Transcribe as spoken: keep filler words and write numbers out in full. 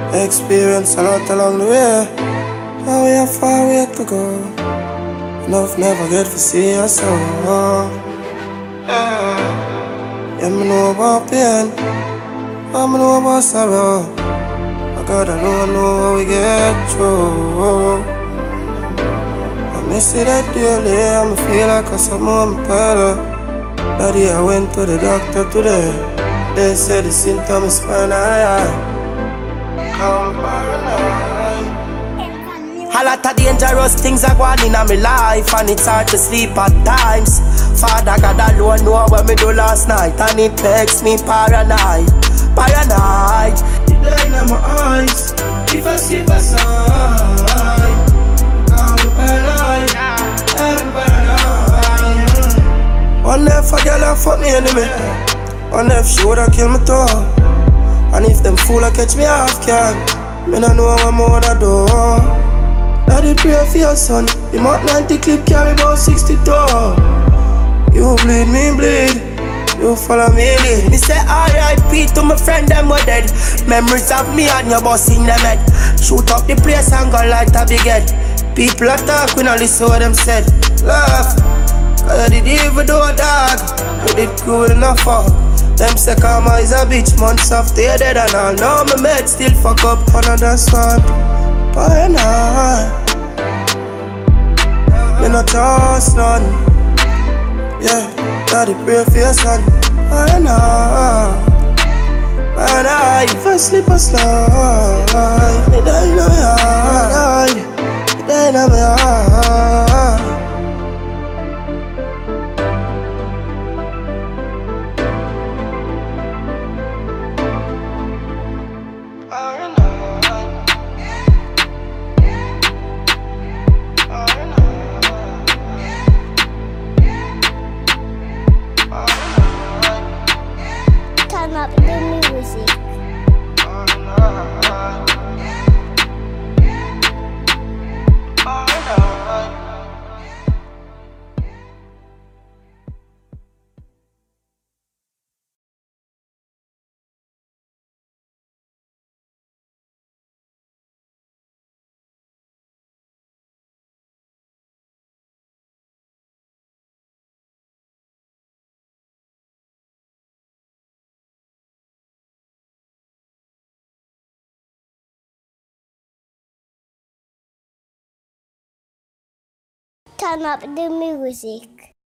Experience a lot along the way. Now we have far way to go. Enough never get to see us so. Yeah, me know about pain. I me know about sorrow. I God alone know how we get through. I miss it that daily. I feel like I saw more better. That day I went to the doctor today. They said the symptoms are high. I'm paranoid. A lot of dangerous things are going in my life, and it's hard to sleep at times. Father God alone know what me do last night, and it makes me paranoid. Paranoid. The line in my eyes. If I sleep aside, I'm paranoid. I'm paranoid. One if a girl a fuck me enemy. One if she woulda kill me too. And if them fool a catch me off guard, me no know what more to do. Daddy pray for your son. The Mark ninety clip carry about sixty-two. You bleed, me bleed. You follow me lead. Me say R I P to my friend them were dead. Memories of me and your boss in them head. Shoot up the place and go light a big head. People a talk, we no listen what them said. Laugh, cause you did even do a dog. You did cool enough for. Them say karma is a bitch, months after you're dead and all. Now my mate still fuck up Another sword, paranoid. Me no trust none. Yeah, daddy pray for your son. Paranoid. Paranoid. If I sleep I slide. Me die in my heart. Me die in my heart. Turn up the music. Turn up the music.